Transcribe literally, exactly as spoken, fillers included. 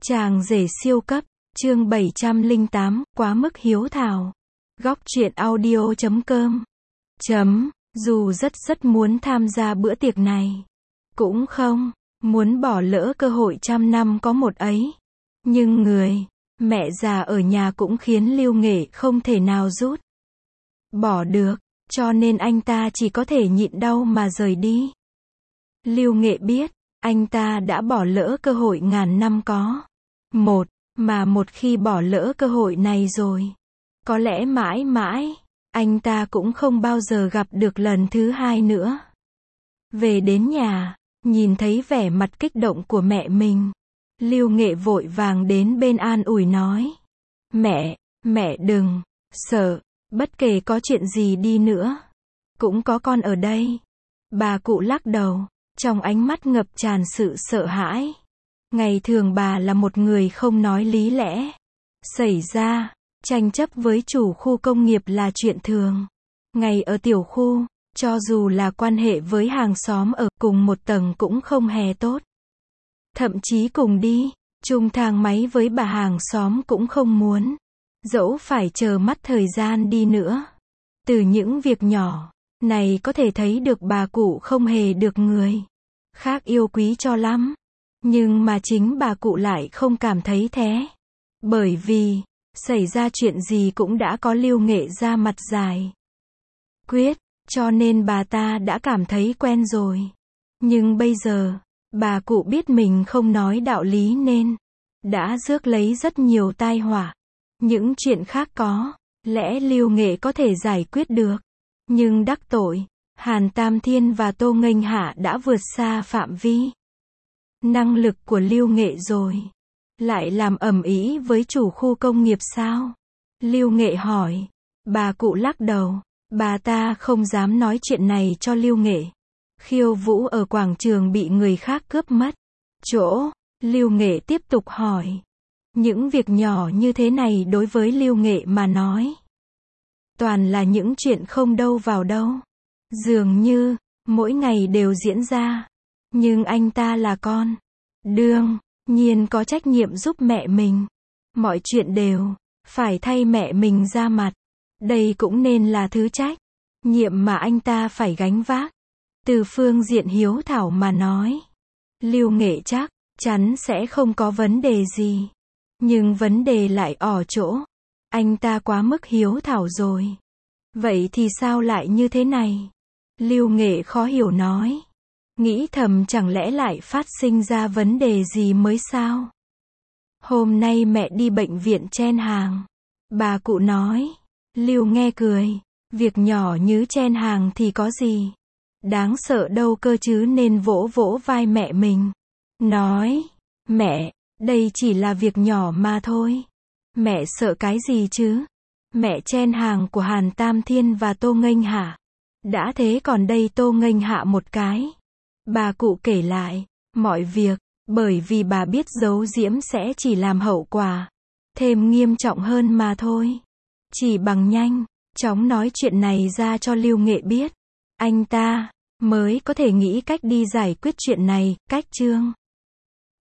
Chàng rể siêu cấp, chương bảy trăm lẻ tám, quá mức hiếu thảo. Góc truyện audio chấm com. Chấm, dù rất rất muốn tham gia bữa tiệc này. Cũng không, muốn bỏ lỡ cơ hội trăm năm có một ấy. Nhưng người, mẹ già ở nhà cũng khiến Lưu Nghệ không thể nào rút bỏ được, cho nên anh ta chỉ có thể nhịn đau mà rời đi. Lưu Nghệ biết, anh ta đã bỏ lỡ cơ hội ngàn năm có một, mà một khi bỏ lỡ cơ hội này rồi, có lẽ mãi mãi, anh ta cũng không bao giờ gặp được lần thứ hai nữa. Về đến nhà, nhìn thấy vẻ mặt kích động của mẹ mình, Lưu Nghệ vội vàng đến bên an ủi nói: Mẹ, mẹ đừng sợ, bất kể có chuyện gì đi nữa, cũng có con ở đây. Bà cụ lắc đầu, trong ánh mắt ngập tràn sự sợ hãi. Ngày thường bà là một người không nói lý lẽ. Xảy ra tranh chấp với chủ khu công nghiệp là chuyện thường. Ngày ở tiểu khu, cho dù là quan hệ với hàng xóm ở cùng một tầng cũng không hề tốt. Thậm chí cùng đi chung thang máy với bà hàng xóm cũng không muốn. Dẫu phải chờ mất thời gian đi nữa. Từ những việc nhỏ này có thể thấy được bà cụ không hề được người khác yêu quý cho lắm. Nhưng mà chính bà cụ lại không cảm thấy thế. Bởi vì, xảy ra chuyện gì cũng đã có Lưu Nghệ ra mặt giải quyết, cho nên bà ta đã cảm thấy quen rồi. Nhưng bây giờ, bà cụ biết mình không nói đạo lý nên đã rước lấy rất nhiều tai họa. Những chuyện khác có lẽ Lưu Nghệ có thể giải quyết được, nhưng đắc tội Hàn Tam Thiên và Tô Nghênh Hạ đã vượt xa phạm vi năng lực của Lưu Nghệ rồi. Lại làm ầm ĩ với chủ khu công nghiệp sao? Lưu Nghệ hỏi. Bà cụ lắc đầu, bà ta không dám nói chuyện này cho Lưu Nghệ. Khiêu vũ ở quảng trường bị người khác cướp mất chỗ. Lưu Nghệ tiếp tục hỏi. Những việc nhỏ như thế này đối với Lưu Nghệ mà nói, toàn là những chuyện không đâu vào đâu. Dường như, mỗi ngày đều diễn ra. Nhưng anh ta là con, đương nhiên có trách nhiệm giúp mẹ mình. Mọi chuyện đều phải thay mẹ mình ra mặt. Đây cũng nên là thứ trách nhiệm mà anh ta phải gánh vác. Từ phương diện hiếu thảo mà nói, Lưu Nghệ chắc chắn sẽ không có vấn đề gì. Nhưng vấn đề lại ở chỗ, anh ta quá mức hiếu thảo rồi. Vậy thì sao lại như thế này? Lưu Nghệ khó hiểu nói. Nghĩ thầm chẳng lẽ lại phát sinh ra vấn đề gì mới sao? Hôm nay mẹ đi bệnh viện chen hàng. Bà cụ nói. Lưu nghe cười. Việc nhỏ như chen hàng thì có gì đáng sợ đâu cơ chứ, nên vỗ vỗ vai mẹ mình. Nói, mẹ, đây chỉ là việc nhỏ mà thôi. Mẹ sợ cái gì chứ? Mẹ chen hàng của Hàn Tam Thiên và Tô Nghênh Hạ. Đã thế còn đây Tô Nghênh Hạ một cái. Bà cụ kể lại mọi việc, bởi vì bà biết giấu giếm sẽ chỉ làm hậu quả thêm nghiêm trọng hơn mà thôi. Chỉ bằng nhanh chóng nói chuyện này ra cho Lưu Nghệ biết, anh ta mới có thể nghĩ cách đi giải quyết chuyện này. Cách chương